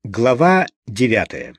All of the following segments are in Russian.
Глава 9.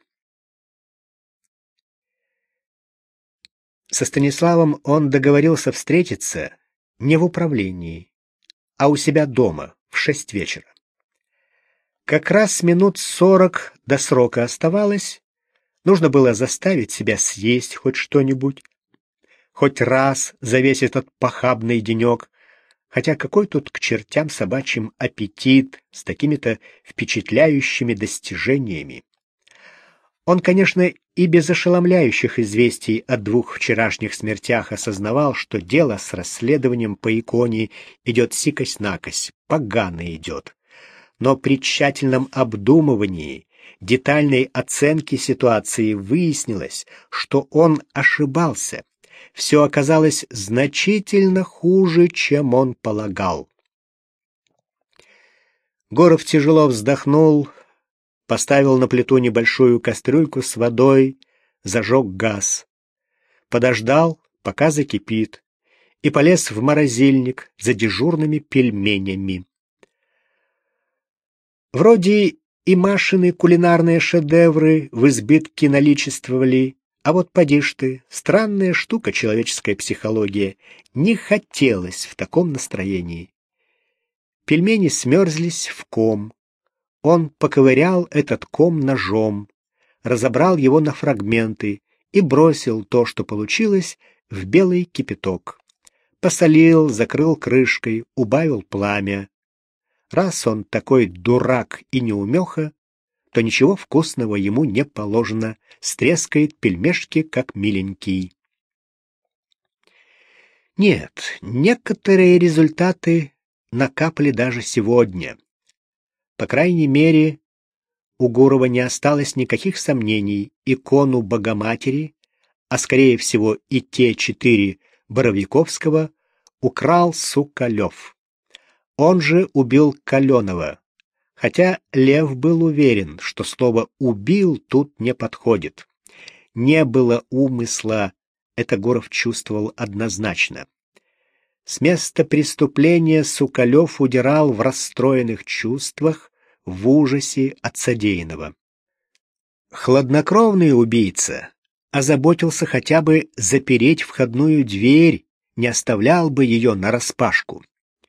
Со Станиславом он договорился встретиться не в управлении, а у себя дома в 6 вечера. Как раз минут 40 до срока оставалось, нужно было заставить себя съесть хоть что-нибудь, хоть раз за весь этот похабный денек, хотя какой тут к чертям собачьим аппетит с такими-то впечатляющими достижениями. Он, конечно, и без ошеломляющих известий о 2 вчерашних смертях осознавал, что дело с расследованием по иконе идет сикось-накось, погано идет. Но при тщательном обдумывании, детальной оценке ситуации выяснилось, что он ошибался. Все оказалось значительно хуже, чем он полагал. Горов тяжело вздохнул, поставил на плиту небольшую кастрюльку с водой, зажег газ. Подождал, пока закипит, и полез в морозильник за дежурными пельменями. Вроде и Машины кулинарные шедевры в избытке наличествовали, а вот поди ж ты, странная штука человеческая психология, не хотелось в таком настроении. Пельмени смерзлись в ком. Он поковырял этот ком ножом, разобрал его на фрагменты и бросил то, что получилось, в белый кипяток. Посолил, закрыл крышкой, убавил пламя. Раз он такой дурак и неумеха, то ничего вкусного ему не положено, стрескает пельмешки, как миленький. Нет, некоторые результаты накапали даже сегодня. По крайней мере, у Гурова не осталось никаких сомнений: икону Богоматери, а скорее всего и те 4 Боровиковского, украл Сукалев. Он же убил Каленова, хотя Лев был уверен, что слово «убил» тут не подходит. Не было умысла, это Гуров чувствовал однозначно. С места преступления Сукалев удирал в расстроенных чувствах, в ужасе от содеянного. Хладнокровный убийца озаботился хотя бы запереть входную дверь, не оставлял бы ее нараспашку.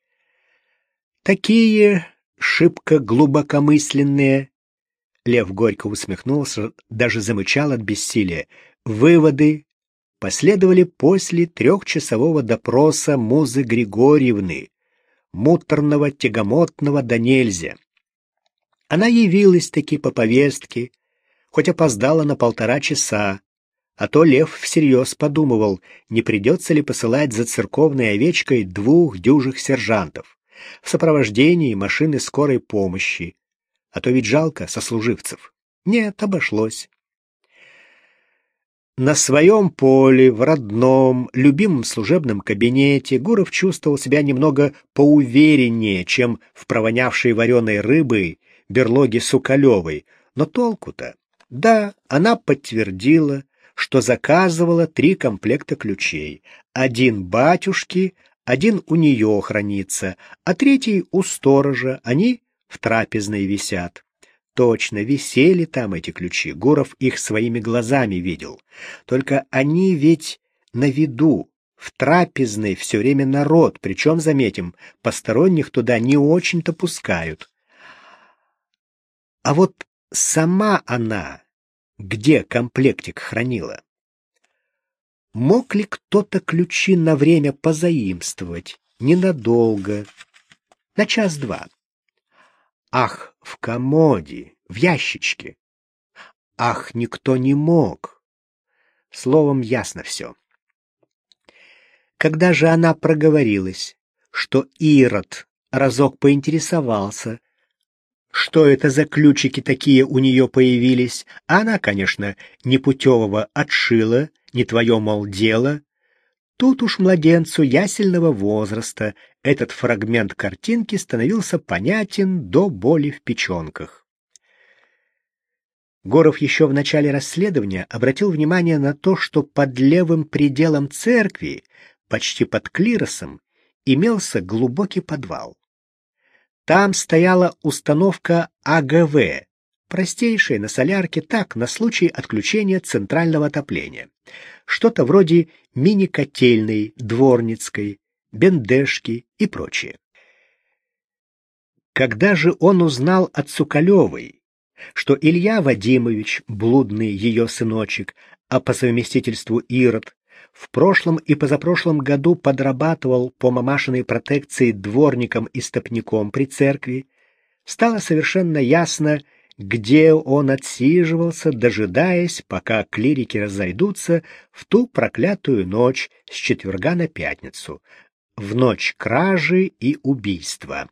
Такие шибко глубокомысленные, Лев горько усмехнулся, даже замычал от бессилия, выводы последовали после 3-часового допроса Музы Григорьевны, муторного, тягомотного да нельзя. Она явилась-таки по повестке, хоть опоздала на 1,5 часа, а то Лев всерьез подумывал, не придется ли посылать за церковной овечкой 2 дюжих сержантов в сопровождении машины скорой помощи, а то ведь жалко сослуживцев. Нет, обошлось. На своем поле, в родном, любимом служебном кабинете Гуров чувствовал себя немного поувереннее, чем в провонявшей вареной рыбой берлоге Сукалевой. Но толку-то? Да, она подтвердила, что заказывала 3 комплекта ключей. 1 батюшке, 1 у нее хранится, а 3 у сторожа, они в трапезной висят. Точно, висели там эти ключи, Гуров их своими глазами видел. Только они ведь на виду, в трапезной все время народ, причем, заметим, посторонних туда не очень-то пускают. А вот сама она где комплектик хранила? Мог ли кто-то ключи на время позаимствовать? Ненадолго, на час-два. Ах, в комоде, в ящичке. Ах, никто не мог. Словом, ясно все. Когда же она проговорилась, что Ирод разок поинтересовался, что это за ключики такие у нее появились, а она, конечно, непутевого отшила, не твое, мол, дело, тут уж младенцу ясельного возраста этот фрагмент картинки становился понятен до боли в печенках. Горов еще в начале расследования обратил внимание на то, что под левым пределом церкви, почти под клиросом, имелся глубокий подвал. Там стояла установка АГВ, простейшие на солярке, так, на случай отключения центрального отопления. Что-то вроде мини-котельной, дворницкой, бендешки и прочее. Когда же он узнал от Сукалевой, что Илья Вадимович, блудный ее сыночек, а по совместительству Ирод, в прошлом и позапрошлом году подрабатывал по мамашиной протекции дворником и стопником при церкви, стало совершенно ясно, где он отсиживался, дожидаясь, пока клирики разойдутся в ту проклятую ночь с четверга на пятницу, в ночь кражи и убийства.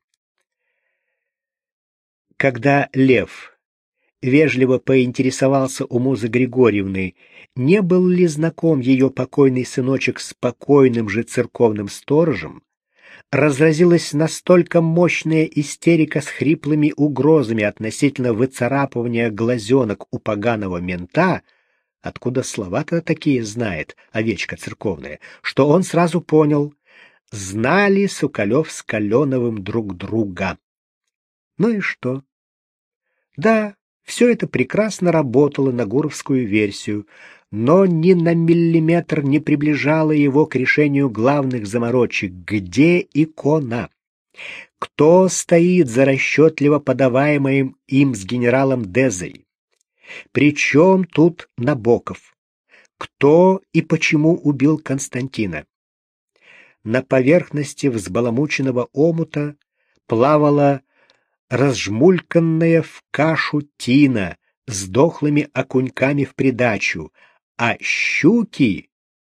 Когда Лев вежливо поинтересовался у Музы Григорьевны, не был ли знаком ее покойный сыночек с покойным же церковным сторожем, разразилась настолько мощная истерика с хриплыми угрозами относительно выцарапывания глазенок у поганого мента, откуда слова-то такие знает овечка церковная, что он сразу понял, знали Сукалев с Каленовым друг друга. Ну и что? Да, все это прекрасно работало на гуровскую версию, но ни на миллиметр не приближало его к решению главных заморочек. Где икона? Кто стоит за расчетливо подаваемым им с генералом Дезой? Причем тут Набоков? Кто и почему убил Константина? На поверхности взбаламученного омута плавала разжмульканная в кашу тина с дохлыми окуньками в придачу, а щуки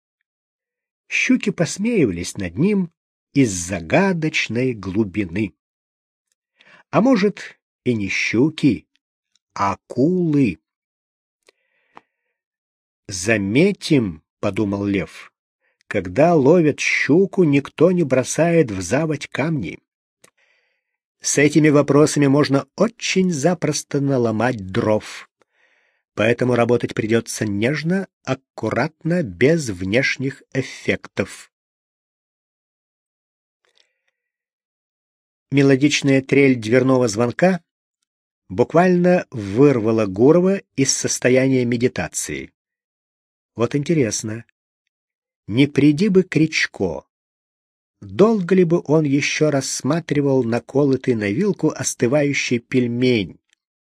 посмеивались над ним из загадочной глубины. А может, и не щуки, а акулы. «Заметим, — подумал Лев, — когда ловят щуку, никто не бросает в заводь камни. С этими вопросами можно очень запросто наломать дров. Поэтому работать придется нежно, аккуратно, без внешних эффектов». Мелодичная трель дверного звонка буквально вырвала Гурова из состояния медитации. Вот интересно, не приди бы Кричко, долго ли бы он еще рассматривал наколотый на вилку остывающий пельмень?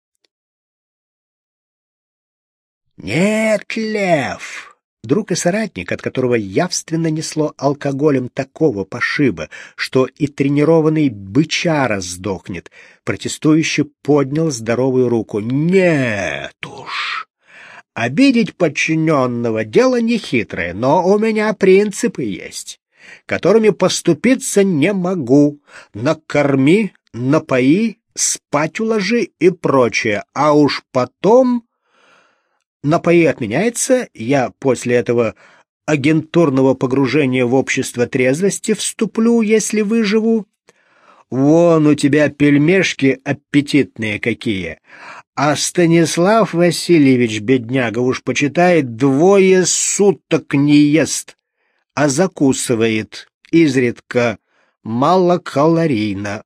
«Нет, Лев!» Друг и соратник, от которого явственно несло алкоголем такого пошиба, что и тренированный бычара сдохнет, протестующе поднял здоровую руку. «Нет уж! Обидеть подчиненного — дело нехитрое, но у меня принципы есть, которыми поступиться не могу. Накорми, напои, спать уложи и прочее, а уж потом... Напои отменяется, я после этого агентурного погружения в общество трезвости вступлю, если выживу. Вон у тебя пельмешки аппетитные какие, а Станислав Васильевич, бедняга, уж почитает 2 суток не ест, а закусывает изредка малокалорийно.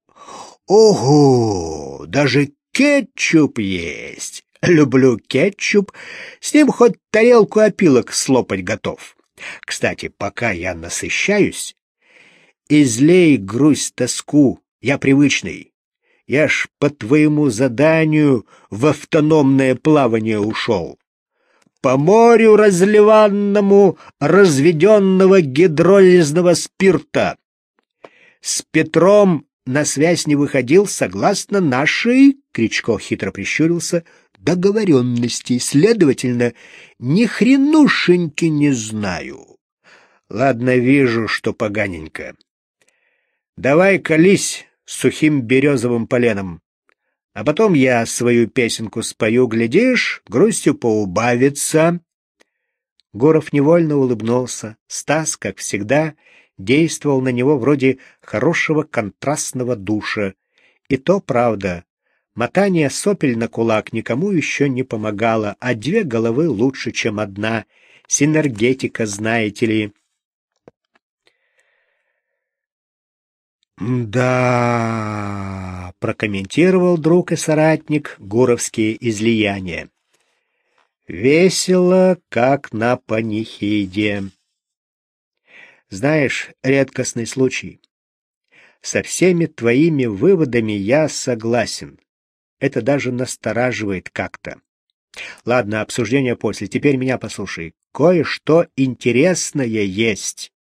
Ого, даже кетчуп есть. Люблю кетчуп, с ним хоть тарелку опилок слопать готов. Кстати, пока я насыщаюсь, излей грусть, тоску, я привычный. Я ж по твоему заданию в автономное плавание ушел. По морю разливанному разведенного гидролизного спирта. С Петром на связь не выходил согласно нашей, Кричко хитро прищурился, договоренности, следовательно, ни хренушеньки не знаю. Ладно, вижу, что поганенько. Давай колись сухим березовым поленом, а потом я свою песенку спою, глядишь, грустью поубавится. Гуров невольно улыбнулся. Стас, как всегда, действовал на него вроде хорошего контрастного душа. И то правда. Мотание сопель на кулак никому еще не помогало, а 2 головы лучше, чем одна. Синергетика, знаете ли. «Да», — прокомментировал друг и соратник гуровские излияния. «Весело, как на панихиде». Знаешь, редкостный случай. Со всеми твоими выводами я согласен. Это даже настораживает как-то. Ладно, обсуждение после. Теперь меня послушай. Кое-что интересное есть.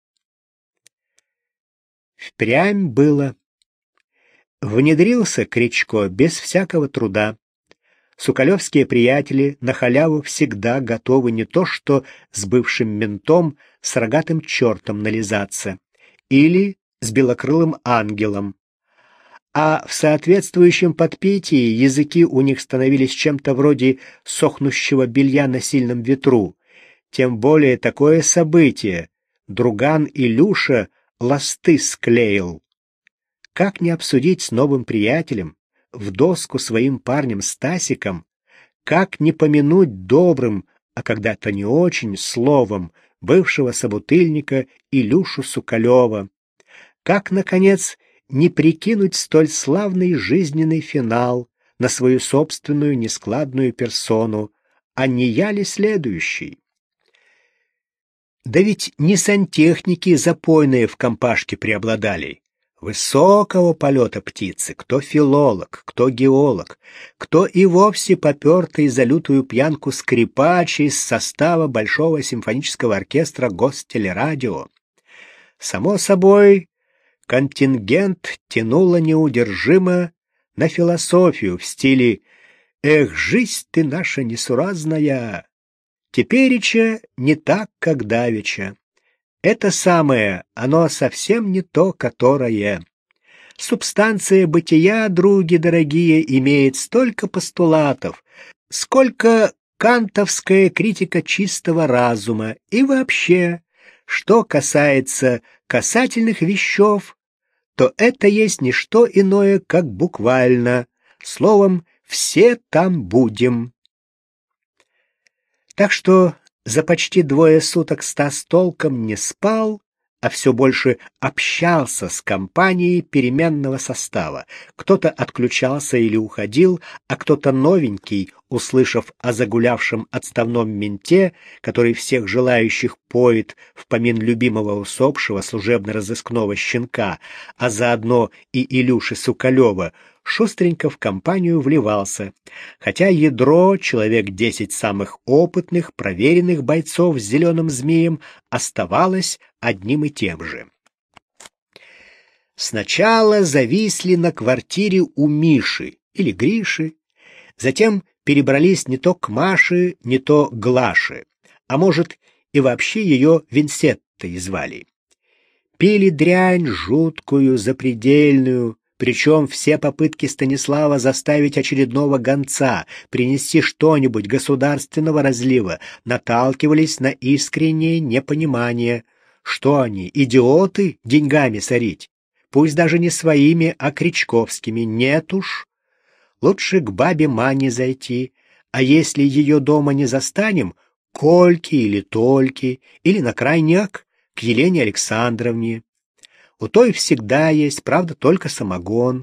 Впрямь было. Внедрился Кричко без всякого труда. Сукалевские приятели на халяву всегда готовы не то что с бывшим ментом, с рогатым чертом нализаться, или с белокрылым ангелом. А в соответствующем подпитии языки у них становились чем-то вроде сохнущего белья на сильном ветру. Тем более такое событие. Друган Илюша ласты склеил. Как не обсудить с новым приятелем, в доску своим парнем Стасиком, как не помянуть добрым, а когда-то не очень, словом бывшего собутыльника Илюшу Сукалева, как, наконец, не прикинуть столь славный жизненный финал на свою собственную нескладную персону, а не я ли следующий? Да ведь не сантехники запойные в компашке преобладали. Высокого полета птицы, кто филолог, кто геолог, кто и вовсе попертый за лютую пьянку скрипач из состава Большого симфонического оркестра Гостелерадио. Само собой, контингент тянуло неудержимо на философию в стиле «Эх, жизнь ты наша несуразная! Теперича не так, как давеча. Это самое, оно совсем не то, которое. Субстанция бытия, други дорогие, имеет столько постулатов, сколько кантовская критика чистого разума. И вообще, что касается касательных вещев, то это есть не что иное, как буквально, словом, все там будем. Так что за почти 2 суток Стас толком не спал, а все больше общался с компанией переменного состава. Кто-то отключался или уходил, а кто-то новенький, услышав о загулявшем отставном менте, который всех желающих поет в помин любимого усопшего служебно-розыскного щенка, а заодно и Илюши Сукалева, шустренько в компанию вливался, хотя ядро, человек 10 самых опытных, проверенных бойцов с зеленым змеем, оставалось одним и тем же. Сначала зависли на квартире у Миши или Гриши, затем перебрались не то к Маше, не то к Глаше, а может и вообще ее Винсеттой звали. Пили дрянь жуткую, запредельную, причем все попытки Станислава заставить очередного гонца принести что-нибудь государственного разлива наталкивались на искреннее непонимание. Что они, идиоты, деньгами сорить? Пусть даже не своими, а кричковскими. Нет уж. Лучше к бабе Мане зайти, а если ее дома не застанем, к Ольке или Тольке, или на крайняк к Елене Александровне. У той всегда есть, правда, только самогон.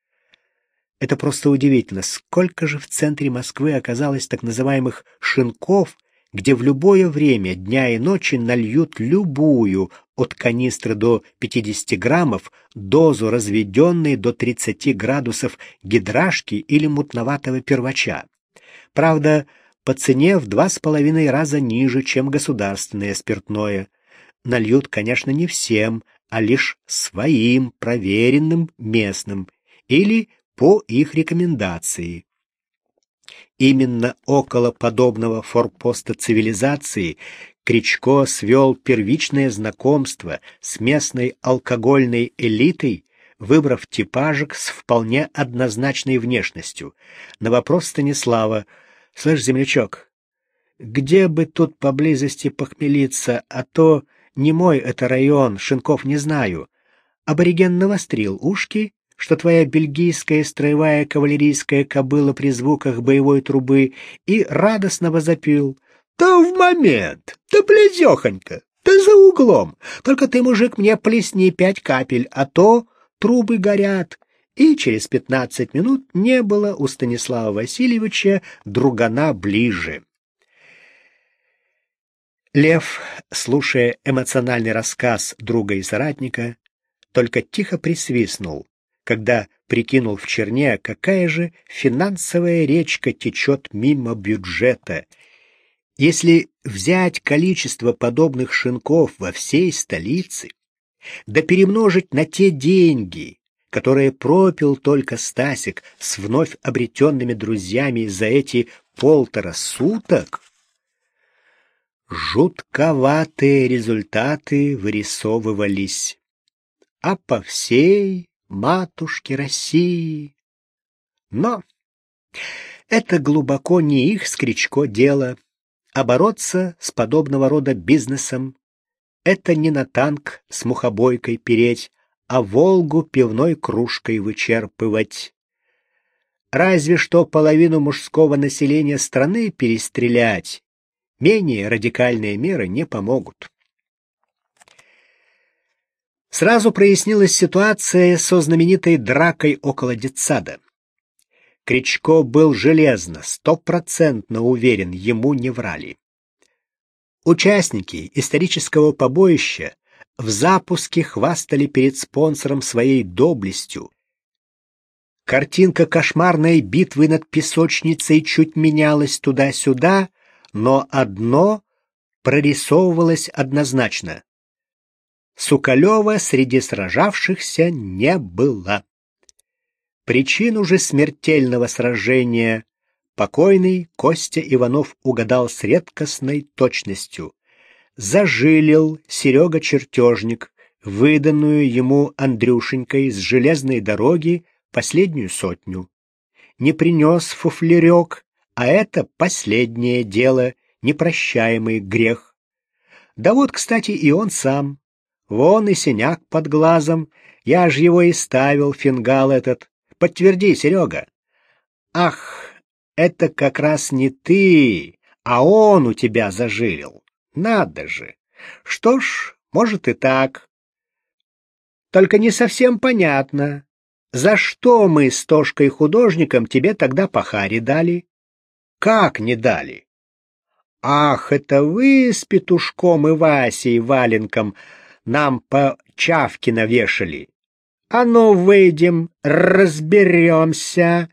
Это просто удивительно, сколько же в центре Москвы оказалось так называемых «шинков», где в любое время дня и ночи нальют любую, от канистры до 50 граммов, дозу разведенной до 30 градусов гидрашки или мутноватого первача. Правда, по цене в 2,5 раза ниже, чем государственное спиртное. Нальют, конечно, не всем, а лишь своим проверенным местным или по их рекомендации. Именно около подобного форпоста цивилизации Кричко свел первичное знакомство с местной алкогольной элитой, выбрав типажик с вполне однозначной внешностью. На вопрос Станислава: «Слышь, землячок, где бы тут поблизости похмелиться, а то не мой это район, шинков не знаю». Абориген навострил ушки, что твоя бельгийская строевая кавалерийская кобыла при звуках боевой трубы, и радостно возопил: «Да в момент! Да близехонько! Да за углом! Только ты, мужик, мне плесни 5 капель, а то трубы горят, и через 15 минут не было у Станислава Васильевича другана ближе. Лев, слушая эмоциональный рассказ друга и соратника, только тихо присвистнул, когда прикинул в черне, какая же финансовая речка течет мимо бюджета. Если взять количество подобных шинков во всей столице, да перемножить на те деньги, которые пропил только Стасик с вновь обретенными друзьями за эти 1,5 суток, жутковатые результаты вырисовывались. А по всей матушке России. Но это глубоко не их с Кричко дело, а бороться с подобного рода бизнесом — это не на танк с мухобойкой переть, а Волгу пивной кружкой вычерпывать. Разве что половину мужского населения страны перестрелять, менее радикальные меры не помогут. Сразу прояснилась ситуация со знаменитой дракой около детсада. Кричко был железно, 100% уверен, ему не врали. Участники исторического побоища в запуске хвастали перед спонсором своей доблестью. Картинка кошмарной битвы над песочницей чуть менялась туда-сюда, но одно прорисовывалось однозначно. Сукалева среди сражавшихся не было. Причину же смертельного сражения покойный Костя Иванов угадал с редкостной точностью. Зажилил Серега-чертежник выданную ему Андрюшенькой с железной дороги последнюю 100. Не принес фуфлерек, а это последнее дело, непрощаемый грех. Да вот, кстати, и он сам. Вон и синяк под глазом, я ж его и ставил, фингал этот. Подтверди, Серега. Ах, это как раз не ты, а он у тебя зажилил. Надо же. Что ж, может и так. Только не совсем понятно, за что мы с Тошкой-художником тебе тогда по харе дали? Как не дали? Ах, это вы с Петушком и Васей Валенком нам по чавке навешали. А ну, выйдем, разберемся.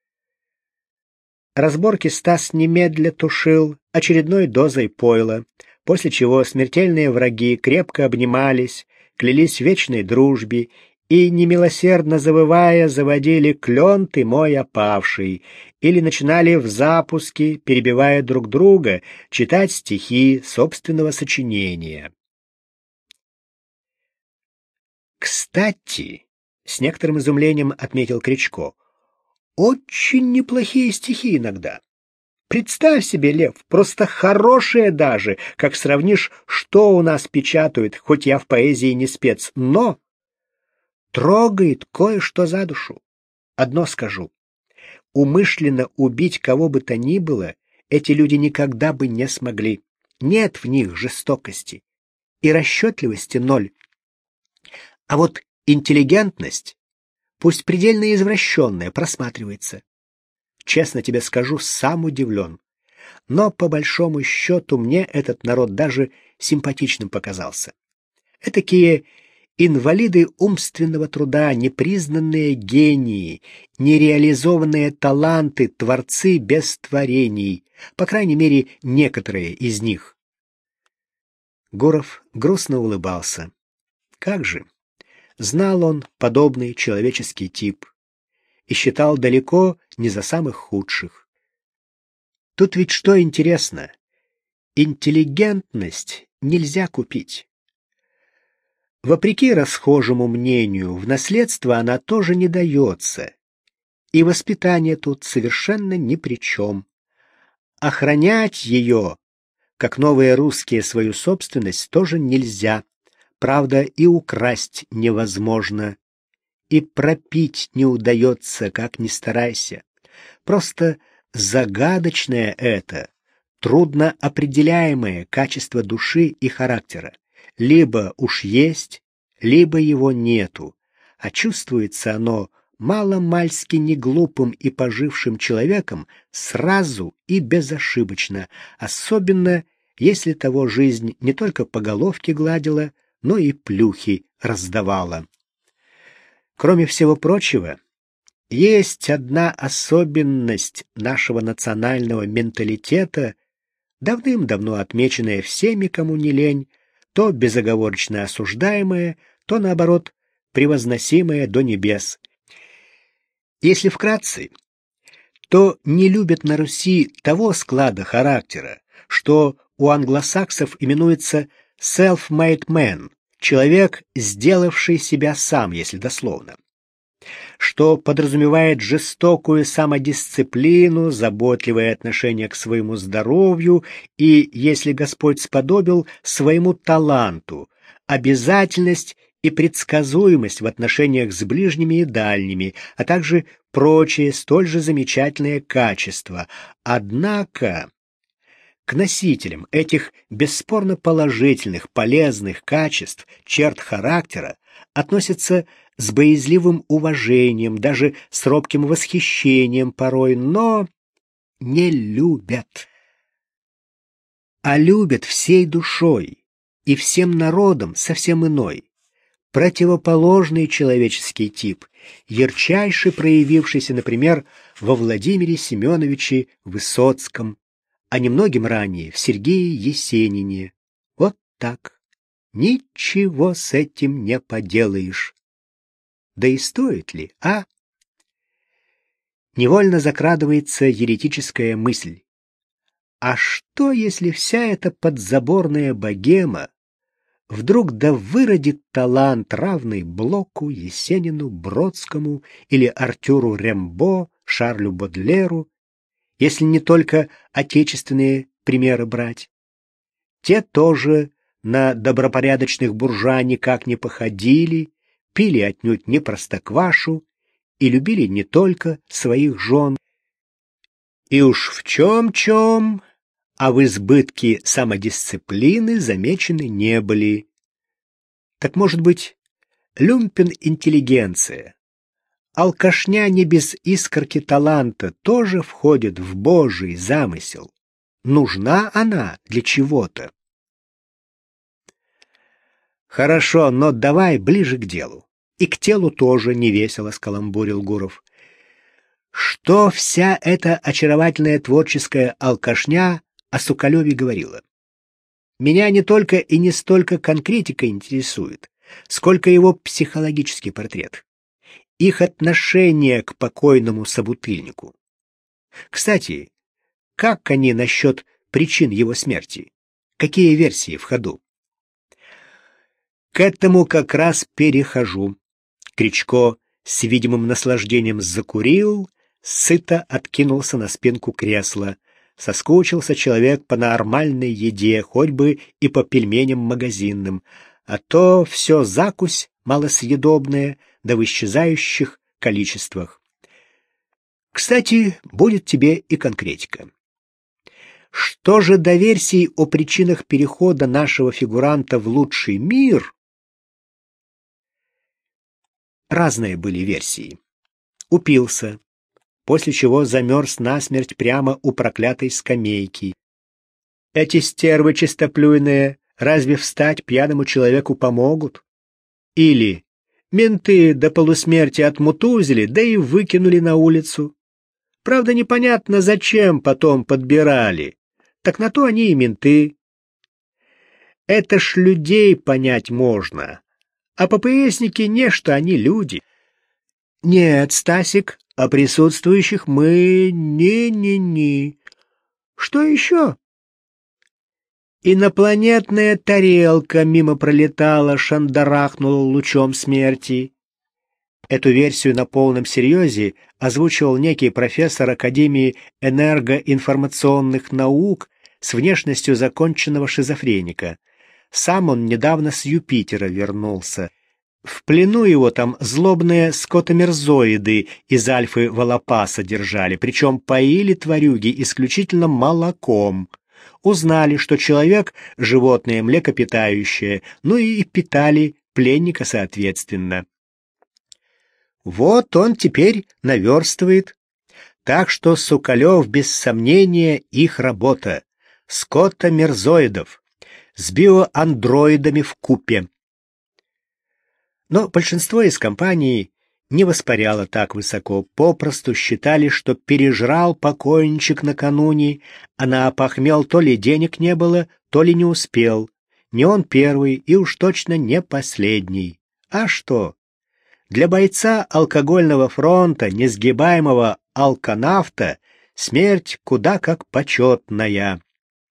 Разборки Стас немедля тушил очередной дозой пойла, после чего смертельные враги крепко обнимались, клялись в вечной дружбе и, немилосердно завывая, заводили «Клен ты мой опавший» или начинали в запуске, перебивая друг друга, читать стихи собственного сочинения. «Кстати», — с некоторым изумлением отметил Кричко, — «очень неплохие стихи иногда. Представь себе, Лев, просто хорошие даже, как сравнишь, что у нас печатают, хоть я в поэзии не спец, но трогает кое-что за душу. Одно скажу. Умышленно убить кого бы то ни было эти люди никогда бы не смогли. Нет в них жестокости. И расчетливости ноль. А вот интеллигентность, пусть предельно извращенная, просматривается. Честно тебе скажу, сам удивлен. Но по большому счету мне этот народ даже симпатичным показался. Этакие инвалиды умственного труда, непризнанные гении, нереализованные таланты, творцы без творений, по крайней мере, некоторые из них. Гуров грустно улыбался. Как же? Знал он подобный человеческий тип и считал далеко не за самых худших. Тут ведь что интересно? Интеллигентность нельзя купить. Вопреки расхожему мнению, в наследство она тоже не дается, и воспитание тут совершенно ни при чем. Охранять ее, как новые русские свою собственность, тоже нельзя. Правда, и украсть невозможно, и пропить не удается, как ни старайся. Просто загадочное это, трудно определяемое качество души и характера. Либо уж есть, либо его нету. а чувствуется оно маломальски неглупым и пожившим человеком сразу и безошибочно, особенно если того жизнь не только по головке гладила, но и плюхи раздавала. Кроме всего прочего, есть одна особенность нашего национального менталитета, давным-давно отмеченная всеми, кому не лень, то безоговорочно осуждаемая, то, наоборот, превозносимая до небес. Если вкратце, то не любят на Руси того склада характера, что у англосаксов именуется self-made man, человек, сделавший себя сам, если дословно, что подразумевает жестокую самодисциплину, заботливое отношение к своему здоровью и, если Господь сподобил, своему таланту, обязательность и предсказуемость в отношениях с ближними и дальними, а также прочие столь же замечательные качества. Однако к носителям этих бесспорно положительных, полезных качеств, черт характера относятся с боязливым уважением, даже с робким восхищением порой, но не любят. А любят всей душой и всем народом совсем иной, противоположный человеческий тип, ярчайше проявившийся, например, во Владимире Семеновиче Высоцком, а немногим ранее в Сергее Есенине. Вот так. Ничего с этим не поделаешь. Да и стоит ли, а? Невольно закрадывается еретическая мысль. А что, если вся эта подзаборная богема вдруг да выродит талант, равный Блоку, Есенину, Бродскому или Артюру Рембо, Шарлю Бодлеру, если не только отечественные примеры брать? Те тоже на добропорядочных буржуа никак не походили, пили отнюдь не простоквашу и любили не только своих жен. И уж в чем-чем, а в избытке самодисциплины замечены не были. Так, может быть, люмпен-интеллигенция, алкашня не без искорки таланта тоже входит в Божий замысел? Нужна она для чего-то? Хорошо, но давай ближе к делу. И к телу тоже невесело скаламбурил Гуров. Что вся эта очаровательная творческая алкашня о Соколеве говорила? Меня не только и не столько конкретика интересует, сколько его психологический портрет, их отношение к покойному собутыльнику. Кстати, как они насчет причин его смерти? Какие версии в ходу? К этому как раз перехожу. Кричко с видимым наслаждением закурил, сыто откинулся на спинку кресла. Соскучился человек по нормальной еде, хоть бы и по пельменям магазинным, а то все закусь малосъедобная, да в исчезающих количествах. Кстати, будет тебе и конкретика. Что же до версий о причинах перехода нашего фигуранта в лучший мир? Разные были версии. Упился, после чего замерз насмерть прямо у проклятой скамейки. Эти стервы чистоплюйные разве встать пьяному человеку помогут? Или менты до полусмерти отмутузили, да и выкинули на улицу. Правда, непонятно, зачем потом подбирали. Так на то они и менты. Это ж людей понять можно. А ППСники нечто, они люди. Нет, Стасик, о присутствующих мы не-не-не. Что еще? Инопланетная тарелка мимо пролетала, шандарахнула лучом смерти. Эту версию на полном серьезе озвучивал некий профессор Академии энергоинформационных наук с внешностью законченного шизофреника. Сам он недавно с Юпитера вернулся. В плену его там злобные скотомерзоиды из альфы Волопаса держали, причем поили тварюги исключительно молоком. Узнали, что человек — животное млекопитающее, ну и питали пленника соответственно. Вот он теперь наверстывает. Так что Сукалев, без сомнения, их работа. Скотта-мерзоидов с биоандроидами вкупе. Но большинство из компаний не воспаряло так высоко, попросту считали, что пережрал покойничек накануне, а на опохмел то ли денег не было, то ли не успел. Не он первый и уж точно не последний. А что? Для бойца алкогольного фронта, несгибаемого алканавта, смерть куда как почетная.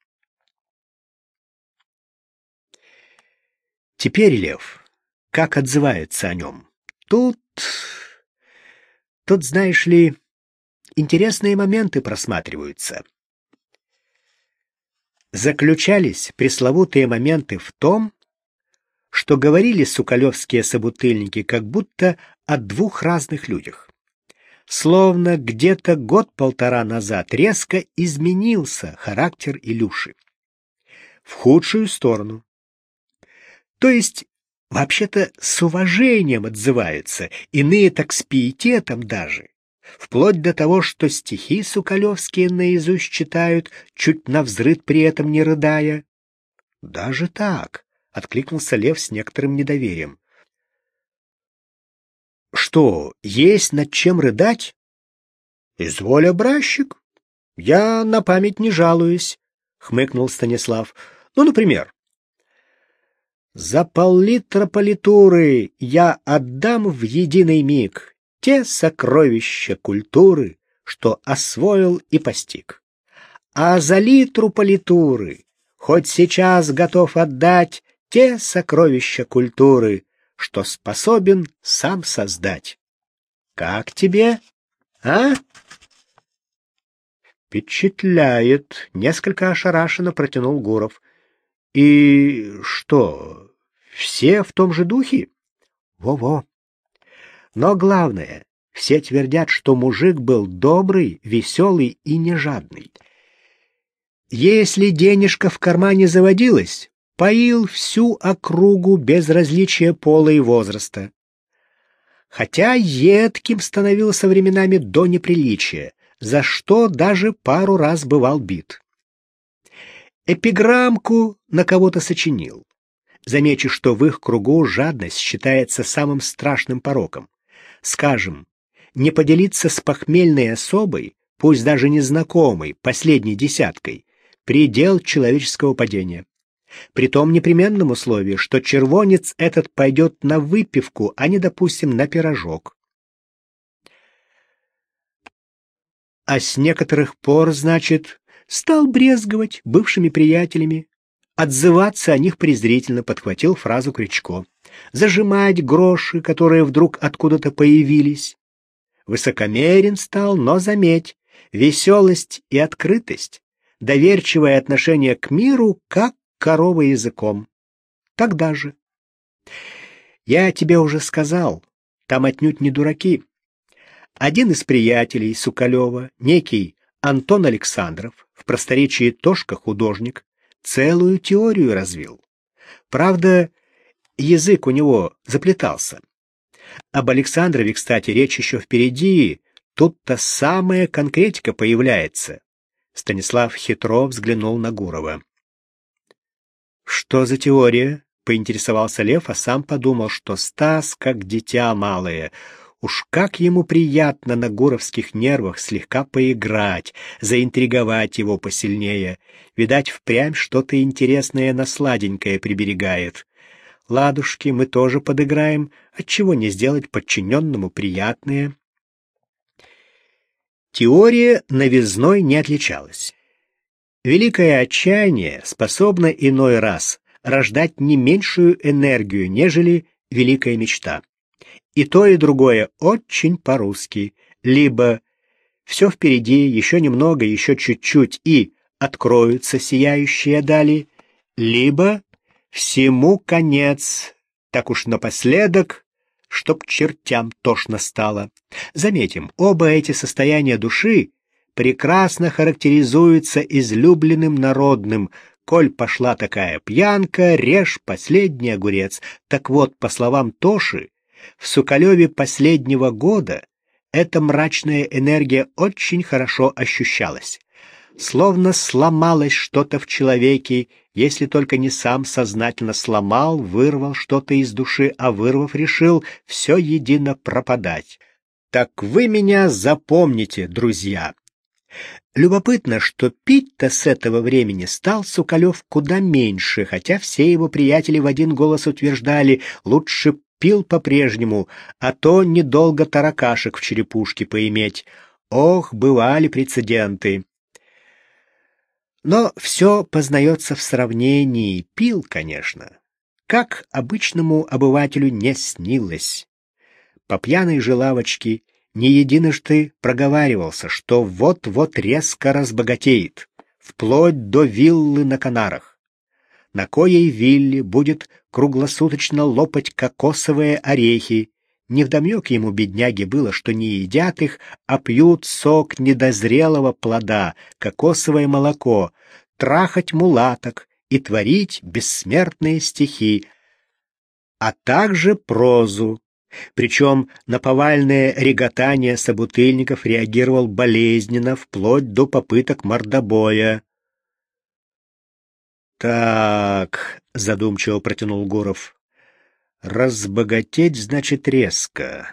Теперь Лев, как отзывается о нем? Тут, знаешь ли, интересные моменты просматриваются. Заключались пресловутые моменты в том, что говорили сукалевские собутыльники как будто о двух разных людях. Словно где-то год-полтора назад резко изменился характер Илюши. В худшую сторону. То есть, вообще-то, с уважением отзываются, иные так с пиететом даже. Вплоть до того, что стихи сукалевские наизусть читают, чуть навзрыд при этом не рыдая. Даже так, — откликнулся Лев с некоторым недоверием. Что, есть над чем рыдать? Изволь, образчик. Я на память не жалуюсь, — хмыкнул Станислав. Ну, например. За пол-литра политуры я отдам в единый миг те сокровища культуры, что освоил и постиг. А за литру политуры хоть сейчас готов отдать те сокровища культуры, что способен сам создать. Как тебе, а? Впечатляет, несколько ошарашенно протянул Гуров. И что, все в том же духе? Во-во. Но главное, все твердят, что мужик был добрый, веселый и не жадный. Если денежка в кармане заводилась, поил всю округу без различия пола и возраста. Хотя едким становился временами до неприличия, за что даже пару раз бывал бит. Эпиграммку на кого-то сочинил. Замечу, что в их кругу жадность считается самым страшным пороком. Скажем, не поделиться с похмельной особой, пусть даже незнакомой, последней десяткой, предел человеческого падения. При том непременном условии, что червонец этот пойдет на выпивку, а не, допустим, на пирожок. А с некоторых пор, значит, стал брезговать бывшими приятелями, отзываться о них презрительно, подхватил фразу Кричко, зажимать гроши, которые вдруг откуда-то появились. Высокомерен стал, но, заметь, веселость и открытость, доверчивое отношение к миру, как корова языком. Тогда же. Я тебе уже сказал, там отнюдь не дураки. Один из приятелей Сукалева, некий Антон Александров, в просторечии Тошка художник, целую теорию развил. Правда, язык у него заплетался. Об Александрове, кстати, речь еще впереди, тут-то самая конкретика появляется. Станислав хитро взглянул на Гурова. «Что за теория?» — поинтересовался Лев, а сам подумал, что Стас как дитя малое. Уж как ему приятно на гуровских нервах слегка поиграть, заинтриговать его посильнее. Видать, впрямь что-то интересное на сладенькое приберегает. Ладушки, мы тоже подыграем, отчего не сделать подчиненному приятное? Теория новизной не отличалась. Великое отчаяние способно иной раз рождать не меньшую энергию, нежели великая мечта. И то, и другое очень по-русски. Либо все впереди, еще немного, еще чуть-чуть, и откроются сияющие дали, либо всему конец, так уж напоследок, чтоб чертям тошно стало. Заметим, оба эти состояния души прекрасно характеризуются излюбленным народным: «Коль пошла такая пьянка, режь последний огурец». Так вот, по словам Тоши, В Сукалеве последнего года эта мрачная энергия очень хорошо ощущалась. Словно сломалось что-то в человеке, если только не сам сознательно сломал, вырвал что-то из души, а вырвав, решил все едино пропадать. Так вы меня запомните, друзья. Любопытно, что пить-то с этого времени стал Сукалев куда меньше, хотя все его приятели в один голос утверждали, лучше пил по-прежнему, а то недолго таракашек в черепушке поиметь. Ох, бывали прецеденты. Но все познается в сравнении. Пил, конечно. Как обычному обывателю не снилось. По пьяной же лавочке не единожды проговаривался, что вот-вот резко разбогатеет, вплоть до виллы на Канарах. На коей вилле будет круглосуточно лопать кокосовые орехи. Невдомек ему, бедняге, было, что не едят их, а пьют сок недозрелого плода, кокосовое молоко, трахать мулаток и творить бессмертные стихи, а также прозу. Причем на повальное реготание собутыльников реагировал болезненно, вплоть до попыток мордобоя. «Так», — задумчиво протянул Гуров, — «разбогатеть значит резко.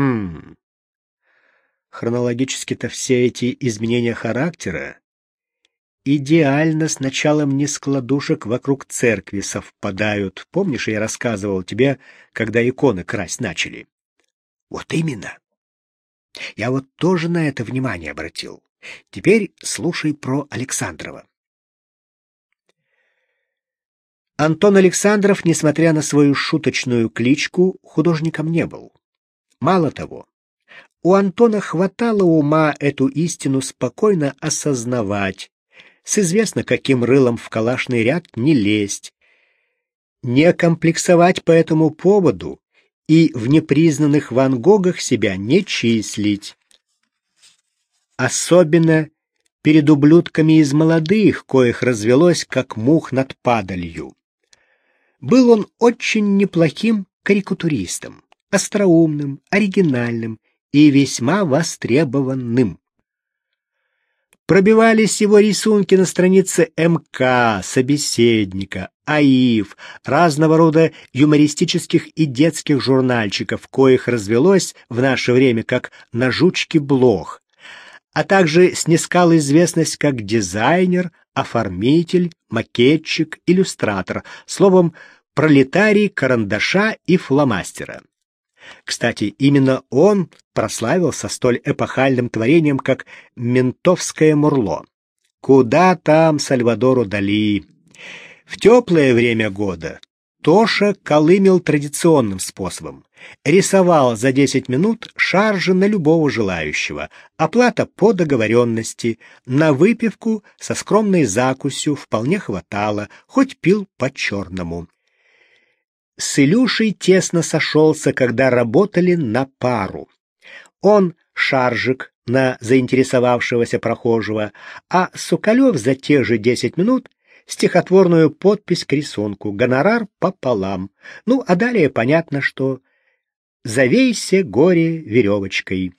Хронологически-то все эти изменения характера идеально с началом нескладушек вокруг церкви совпадают. Помнишь, я рассказывал тебе, когда иконы красть начали?» «Вот именно. Я вот тоже на это внимание обратил. Теперь слушай про Александрова». Антон Александров, несмотря на свою шуточную кличку, художником не был. Мало того, у Антона хватало ума эту истину спокойно осознавать, с известно каким рылом в калашный ряд не лезть, не комплексовать по этому поводу и в непризнанных Ван Гогах себя не числить. Особенно перед ублюдками из молодых, коих развелось, как мух над падалью. Был он очень неплохим карикатуристом, остроумным, оригинальным и весьма востребованным. Пробивались его рисунки на странице МК, «Собеседника», АИФ, разного рода юмористических и детских журнальчиков, коих развелось в наше время как на жучке блох, а также снискал известность как дизайнер, оформитель, макетчик, иллюстратор, словом, пролетарий карандаша и фломастера. Кстати, именно он прославился столь эпохальным творением, как «Ментовское мурло». Куда там Сальвадору Дали? В теплое время года Тоша колымел традиционным способом. Рисовал за 10 минут шаржи на любого желающего. Оплата по договоренности. На выпивку со скромной закусью вполне хватало, хоть пил по-черному. С Илюшей тесно сошелся, когда работали на пару. Он шаржик на заинтересовавшегося прохожего, а Сукалев за те же 10 минут стихотворную подпись к рисунку, гонорар пополам. Ну, а далее понятно, что «Завейся горе веревочкой».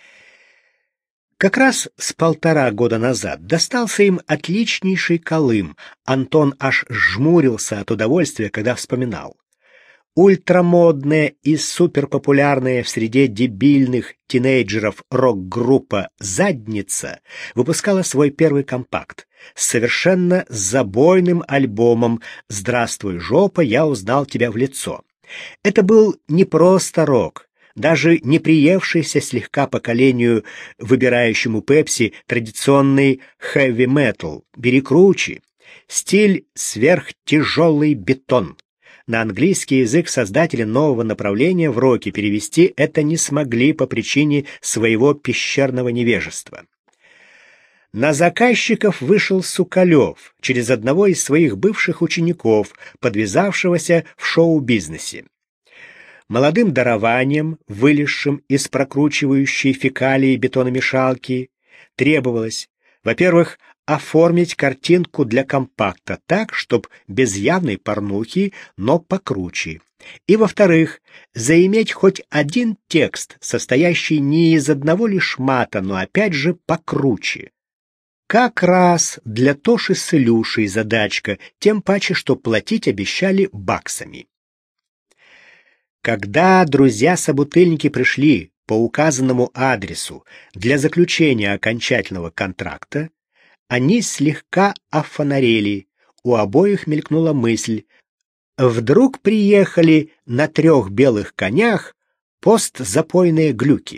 Как раз с 1,5 года назад достался им отличнейший колым. Антон аж жмурился от удовольствия, когда вспоминал. Ультрамодная и суперпопулярная в среде дебильных тинейджеров рок-группа «Задница» выпускала свой первый компакт с совершенно забойным альбомом «Здравствуй, жопа, я узнал тебя в лицо». Это был не просто рок, даже не приевшийся слегка поколению, выбирающему Пепси, традиционный хэви-метал, бери круче, стиль сверхтяжелый бетон. На английский язык создатели нового направления в роке перевести это не смогли по причине своего пещерного невежества. На заказчиков вышел Сукалев через одного из своих бывших учеников, подвязавшегося в шоу-бизнесе. Молодым дарованием, вылезшим из прокручивающей фекалии бетономешалки, требовалось, во-первых, оформить картинку для компакта так, чтобы без явной порнухи, но покруче. И, во-вторых, заиметь хоть один текст, состоящий не из одного лишь мата, но опять же покруче. Как раз для Тоши с Илюшей задачка, тем паче, что платить обещали баксами. Когда друзья-собутыльники пришли по указанному адресу для заключения окончательного контракта, они слегка офонарели, у обоих мелькнула мысль. Вдруг приехали на 3 белых конях постзапойные глюки.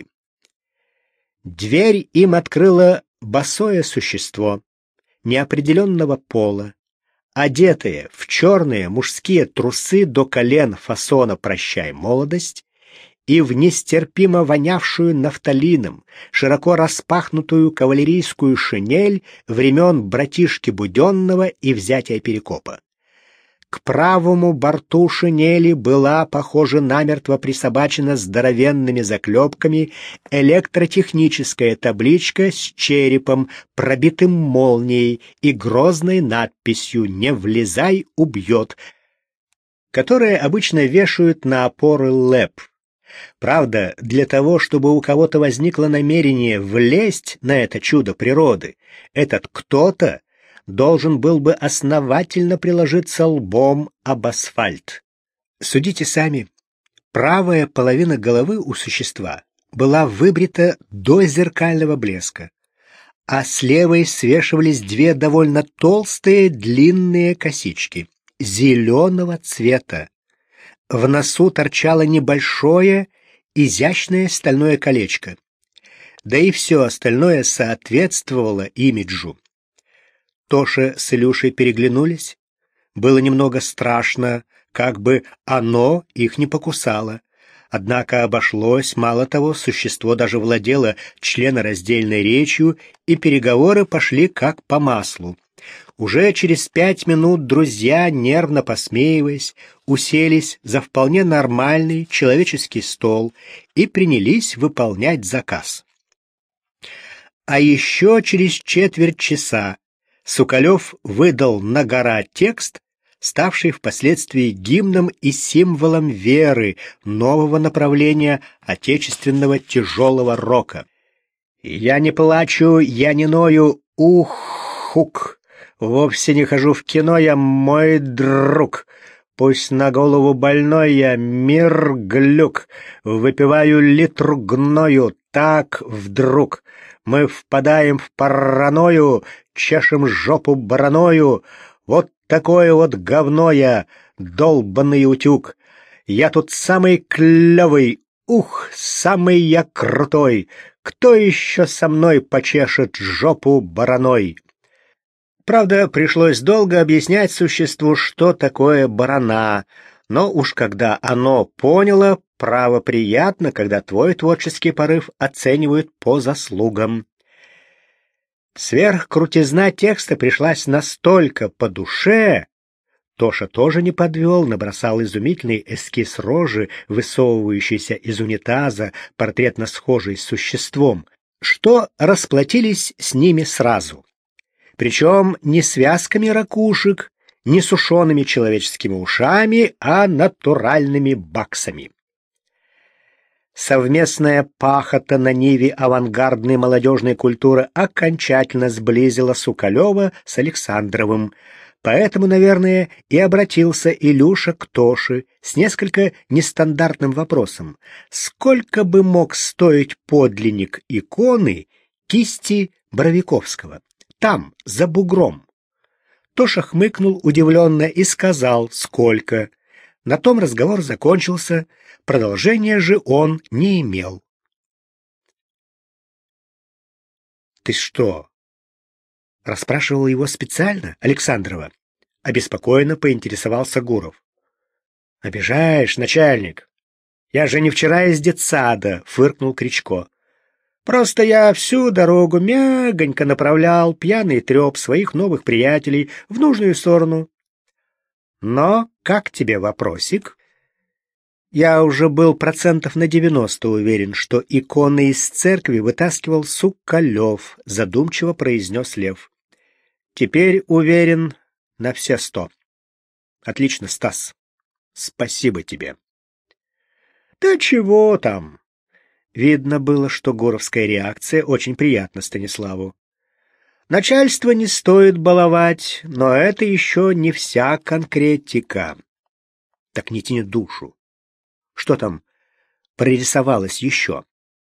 Дверь им открыло босое существо неопределенного пола, одетое в черные мужские трусы до колен фасона «Прощай, молодость» и в нестерпимо вонявшую нафталином, широко распахнутую кавалерийскую шинель времен братишки Буденного и взятия Перекопа. К правому борту шинели была, похоже, намертво присобачена здоровенными заклепками электротехническая табличка с черепом, пробитым молнией и грозной надписью «Не влезай, убьет», которые обычно вешают на опоры ЛЭП. Правда, для того, чтобы у кого-то возникло намерение влезть на это чудо природы, этот кто-то должен был бы основательно приложиться лбом об асфальт. Судите сами. Правая половина головы у существа была выбрита до зеркального блеска, а с левой свешивались 2 довольно толстые длинные косички зеленого цвета. В носу торчало небольшое, изящное стальное колечко. Да и все остальное соответствовало имиджу. Тоша с Илюшей переглянулись. Было немного страшно, как бы оно их не покусало. Однако обошлось, мало того, существо даже владело членораздельной речью, и переговоры пошли как по маслу. Уже через 5 минут друзья, нервно посмеиваясь, уселись за вполне нормальный человеческий стол и принялись выполнять заказ. А еще через четверть часа Сукалев выдал на гора текст, ставший впоследствии гимном и символом веры нового направления отечественного тяжелого рока. «Я не плачу, я не ною, ух-хук, вовсе не хожу в кино, я мой друг. Пусть на голову больной я мир-глюк, выпиваю литру гною, так вдруг. Мы впадаем в паранойю, чешем жопу бараною. Вот такое вот говно я, долбанный утюг. Я тут самый клевый, самый я крутой. Кто еще со мной почешет жопу бараной?» Правда, пришлось долго объяснять существу, что такое барана, но уж когда оно поняло, право приятно, когда твой творческий порыв оценивают по заслугам. Сверхкрутизна текста пришлась настолько по душе, Тоша тоже не подвел, набросал изумительный эскиз рожи, высовывающийся из унитаза, портретно схожий с существом, что расплатились с ними сразу. Причем не связками ракушек, не сушеными человеческими ушами, а натуральными баксами. Совместная пахота на ниве авангардной молодежной культуры окончательно сблизила Сукалева с Александровым, поэтому, наверное, и обратился Илюша к Тоше с несколько нестандартным вопросом: сколько бы мог стоить подлинник иконы кисти Боровиковского? Там, за бугром. Тоша хмыкнул удивленно и сказал, сколько. На том разговор закончился, продолжения же он не имел. «Ты что, расспрашивал его специально, Александрова?» Обеспокоенно поинтересовался Гуров. «Обижаешь, начальник. Я же не вчера из детсада», — фыркнул Кричко. «Просто я всю дорогу мягонько направлял пьяный треп своих новых приятелей в нужную сторону. Но как тебе вопросик?» Я уже был 90% уверен, что иконы из церкви вытаскивал Сукалев, задумчиво произнес Лев. Теперь уверен на все 100. Отлично, Стас. Спасибо тебе. Да чего там? Видно было, что Гуровская реакция очень приятна Станиславу. Начальство не стоит баловать, но это еще не вся конкретика. Так не тяни душу. Что там прорисовалось еще?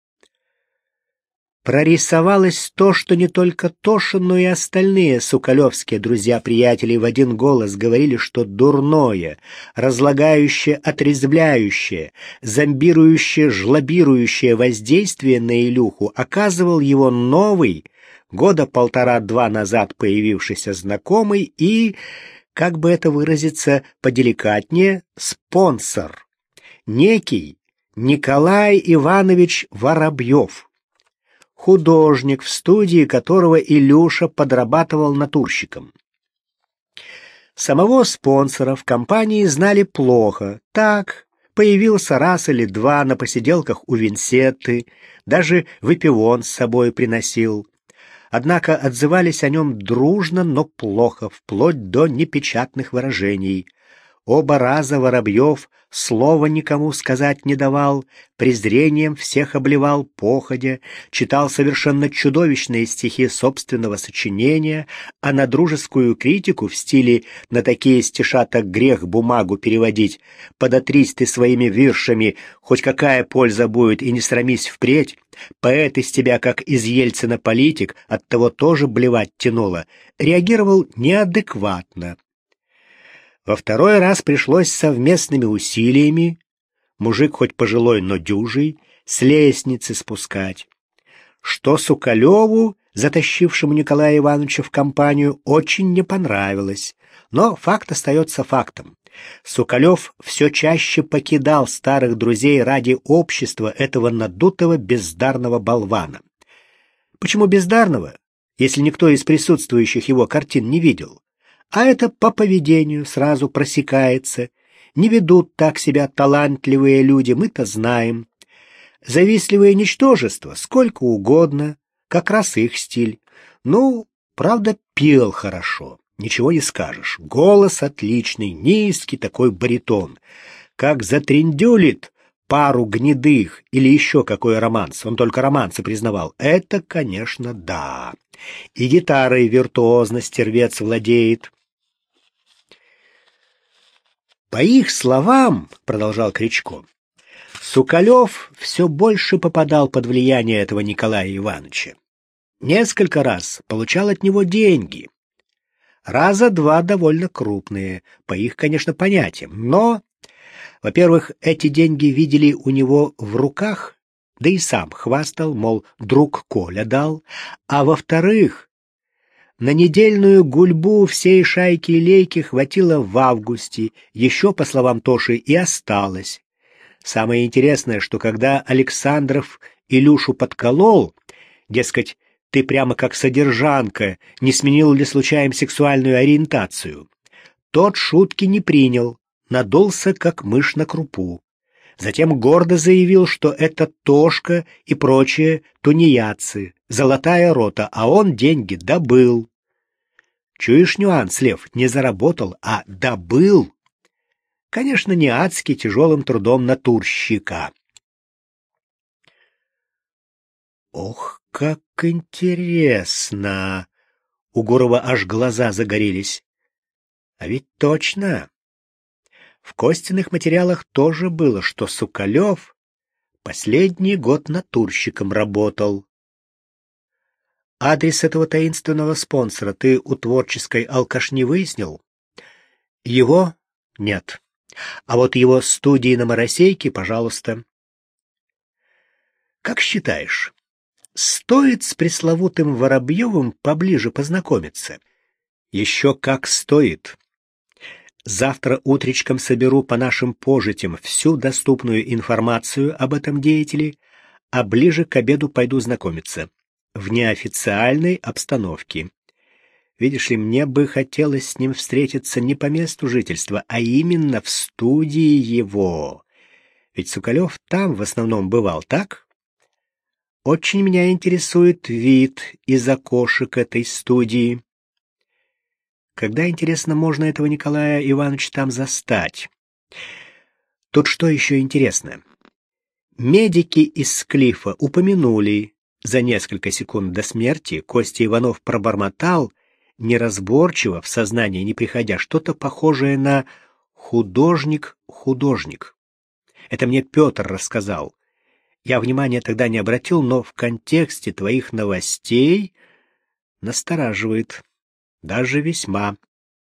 Прорисовалось то, что не только Тошин, но и остальные сукалевские друзья-приятели в один голос говорили, что дурное, разлагающее, отрезвляющее, зомбирующее, жлобирующее воздействие на Илюху оказывал его новый, года 1,5-2 назад появившийся знакомый и, как бы это выразиться поделикатнее, спонсор, некий Николай Иванович Воробьев. Художник, в студии которого Илюша подрабатывал натурщиком. Самого спонсора в компании знали плохо. Так, появился раз или два на посиделках у Винсетты, даже выпивон с собой приносил. Однако отзывались о нем дружно, но плохо, вплоть до непечатных выражений. Оба раза Воробьев слова никому сказать не давал, презрением всех обливал походя, читал совершенно чудовищные стихи собственного сочинения, а на дружескую критику в стиле «на такие стишата грех бумагу переводить, подотрись ты своими виршами, хоть какая польза будет и не срамись впредь, поэт из тебя, как из Ельцина политик, оттого тоже блевать тянуло», реагировал неадекватно. Во второй раз пришлось совместными усилиями, мужик хоть пожилой, но дюжий, с лестницы спускать. Что Сукалеву, затащившему Николая Ивановича в компанию, очень не понравилось. Но факт остается фактом. Сукалев все чаще покидал старых друзей ради общества этого надутого бездарного болвана. Почему бездарного, если никто из присутствующих его картин не видел? А это по поведению сразу просекается. Не ведут так себя талантливые люди, мы-то знаем. Завистливые ничтожества сколько угодно, как раз их стиль. Ну, правда, пел хорошо, ничего не скажешь. Голос отличный, низкий такой баритон. Как затрындюлит пару гнедых или еще какой романс, он только романсы признавал, это, конечно, да. И гитарой виртуозно стервец владеет. По их словам, продолжал Кричко, Сукалев все больше попадал под влияние этого Николая Ивановича. Несколько раз получал от него деньги. Раза два довольно крупные, по их, конечно, понятиям. Но, во-первых, эти деньги видели у него в руках, да и сам хвастал, мол, друг Коля дал. А во-вторых, на недельную гульбу всей шайки-лейки хватило в августе, еще, по словам Тоши, и осталось. Самое интересное, что когда Александров Илюшу подколол, дескать, ты прямо как содержанка, не сменил ли случаем сексуальную ориентацию, тот шутки не принял, надулся, как мышь на крупу. Затем гордо заявил, что это Тошка и прочие тунеядцы, золотая рота, а он деньги добыл. Чуешь нюанс, Лев? Не заработал, а добыл. Конечно, не адски тяжелым трудом натурщика. Ох, как интересно! У Гурова аж глаза загорелись. А ведь точно! В Костиных материалах тоже было, что Сукалев последний год натурщиком работал. Адрес этого таинственного спонсора ты у творческой алкашни выяснил? Его нет. А вот его студии на Моросейке, пожалуйста. Как считаешь, стоит с пресловутым Воробьевым поближе познакомиться? Еще как стоит. Завтра утречком соберу по нашим пожитям всю доступную информацию об этом деятеле, а ближе к обеду пойду знакомиться. В неофициальной обстановке. Видишь ли, мне бы хотелось с ним встретиться не по месту жительства, а именно в студии его. Ведь Сукалев там в основном бывал, так? Очень меня интересует вид из окошек этой студии. Когда, интересно, можно этого Николая Ивановича там застать? Тут что еще интересно? Медики из Склифа упомянули, за несколько секунд до смерти Костя Иванов пробормотал, неразборчиво, в сознание не приходя, что-то похожее на «художник». Это мне Петр рассказал. Я внимания тогда не обратил, но в контексте твоих новостей настораживает. Даже весьма.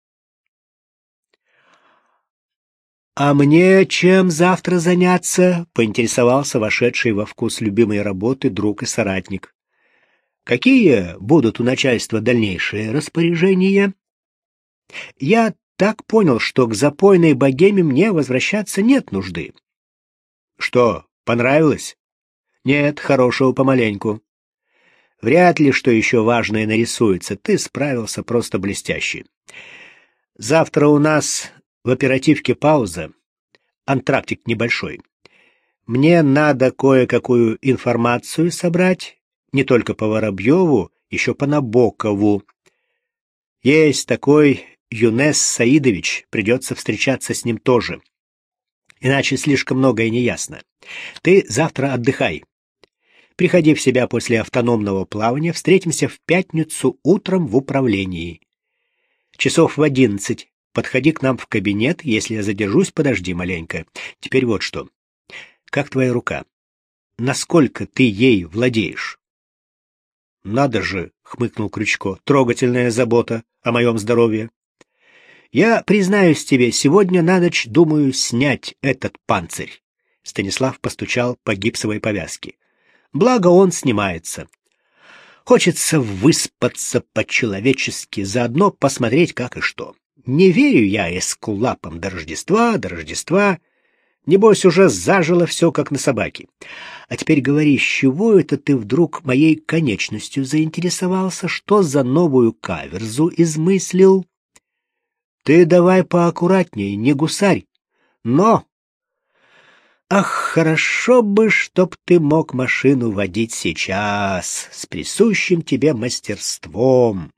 «А мне чем завтра заняться?» — поинтересовался вошедший во вкус любимой работы друг и соратник. «Какие будут у начальства дальнейшие распоряжения?» «Я так понял, что к запойной богеме мне возвращаться нет нужды». «Что, понравилось?» «Нет, хорошего помаленьку». «Вряд ли что еще важное нарисуется. Ты справился просто блестяще. Завтра у нас в оперативке пауза, антрактик небольшой. Мне надо кое-какую информацию собрать, не только по Воробьеву, еще по Набокову. Есть такой Юнес Саидович, придется встречаться с ним тоже. Иначе слишком многое неясно. Ты завтра отдыхай. Приходи в себя после автономного плавания, встретимся в пятницу утром в управлении. Часов в 11. Подходи к нам в кабинет, если я задержусь, подожди маленько. Теперь вот что. Как твоя рука? Насколько ты ей владеешь? Надо же, хмыкнул Крючко, трогательная забота о моем здоровье. Я признаюсь тебе, сегодня на ночь думаю снять этот панцирь. Станислав постучал по гипсовой повязке. Благо он снимается. Хочется выспаться по-человечески, заодно посмотреть, как и что. Не верю я эскулапам до Рождества. Небось, уже зажило все, как на собаке. А теперь говори, с чего это ты вдруг моей конечностью заинтересовался? Что за новую каверзу измыслил? Ты давай поаккуратней, не гусарь. Но... Ах, хорошо бы, чтоб ты мог машину водить сейчас, с присущим тебе мастерством.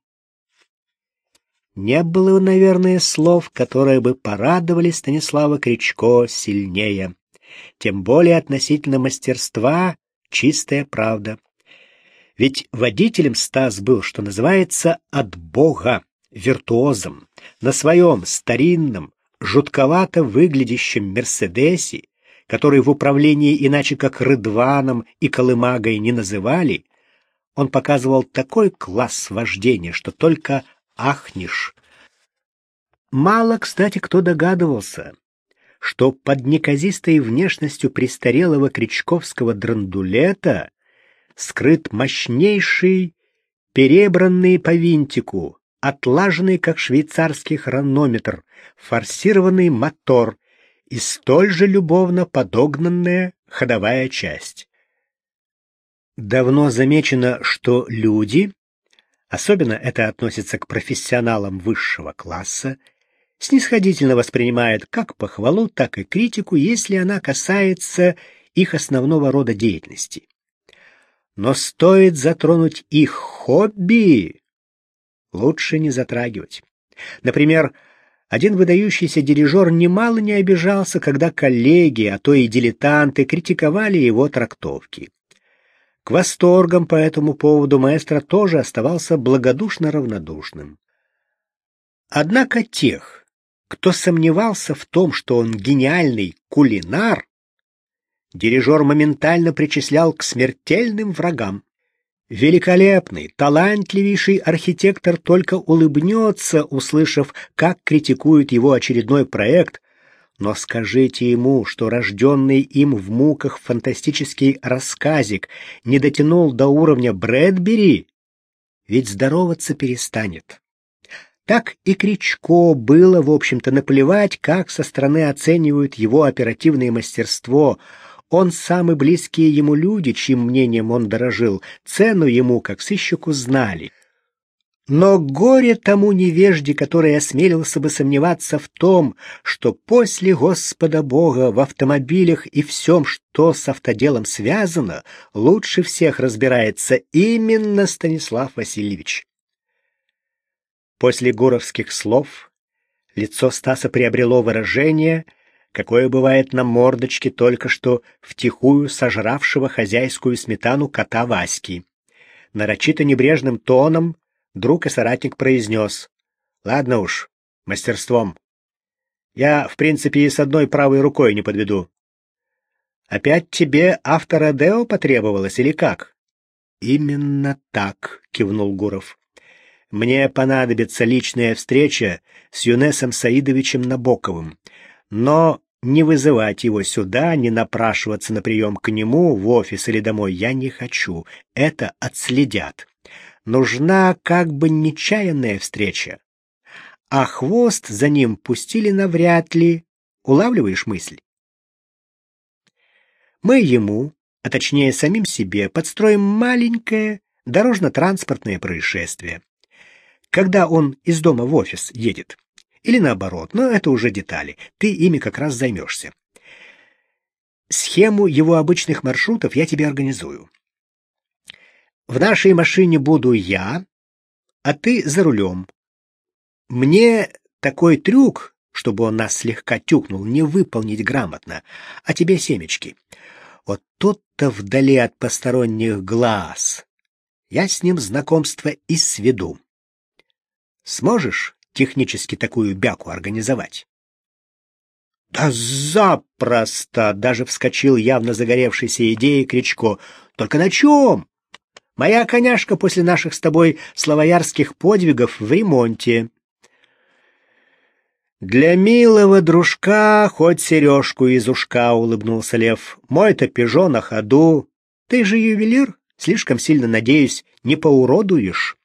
Не было, наверное, слов, которые бы порадовали Станислава Крючко сильнее. Тем более относительно мастерства чистая правда. Ведь водителем Стас был, что называется, от Бога, виртуозом. На своем старинном, жутковато выглядящем «Мерседесе», который в управлении иначе как Рыдваном и Колымагой не называли, он показывал такой класс вождения, что только ахнешь. Мало, кстати, кто догадывался, что под неказистой внешностью престарелого крючковского драндулета скрыт мощнейший, перебранный по винтику, отлаженный, как швейцарский хронометр, форсированный мотор и столь же любовно подогнанная ходовая часть. Давно замечено, что люди, особенно это относится к профессионалам высшего класса, снисходительно воспринимают как похвалу, так и критику, если она касается их основного рода деятельности. Но стоит затронуть их хобби, лучше не затрагивать. Например, один выдающийся дирижер немало не обижался, когда коллеги, а то и дилетанты, критиковали его трактовки. К восторгам по этому поводу маэстро тоже оставался благодушно равнодушным. Однако тех, кто сомневался в том, что он гениальный кулинар, дирижер моментально причислял к смертельным врагам. Великолепный, талантливейший архитектор только улыбнется, услышав, как критикует его очередной проект, но скажите ему, что рожденный им в муках фантастический рассказик не дотянул до уровня Брэдбери, ведь здороваться перестанет. Так и Крючко было, в общем-то, наплевать, как со стороны оценивают его оперативное мастерство. Он самый близкие ему люди, чьим мнением он дорожил, цену ему, как сыщику, знали. Но горе тому невежде, который осмелился бы сомневаться в том, что после Господа Бога в автомобилях и всем, что с автоделом связано, лучше всех разбирается именно Станислав Васильевич. После гуровских слов лицо Стаса приобрело выражение, какое бывает на мордочке только что втихую сожравшего хозяйскую сметану кота Васьки. Нарочито небрежным тоном друг и соратник произнес: «Ладно уж, мастерством. Я, в принципе, и с одной правой рукой не подведу». «Опять тебе авторадео потребовалось или как?» «Именно так», — кивнул Гуров. «Мне понадобится личная встреча с Юнесом Саидовичем Набоковым, но не вызывать его сюда, не напрашиваться на прием к нему в офис или домой я не хочу. Это отследят. Нужна как бы нечаянная встреча. А хвост за ним пустили навряд ли. Улавливаешь мысль? Мы ему, а точнее самим себе, подстроим маленькое дорожно-транспортное происшествие. Когда он из дома в офис едет. Или наоборот, но это уже детали. Ты ими как раз займешься. Схему его обычных маршрутов я тебе организую. В нашей машине буду я, а ты за рулем. Мне такой трюк, чтобы он нас слегка тюкнул, не выполнить грамотно, а тебе семечки. Вот тут-то вдали от посторонних глаз я с ним знакомство и сведу. Сможешь технически такую бяку организовать? Да запросто! Даже вскочил явно загоревшейся идеей Кричко. Только на чем? Моя коняшка после наших с тобой славоярских подвигов в ремонте. Для милого дружка хоть сережку из ушка, улыбнулся Лев. Мой-то пежо на ходу. Ты же ювелир, слишком сильно, надеюсь, не поуродуешь.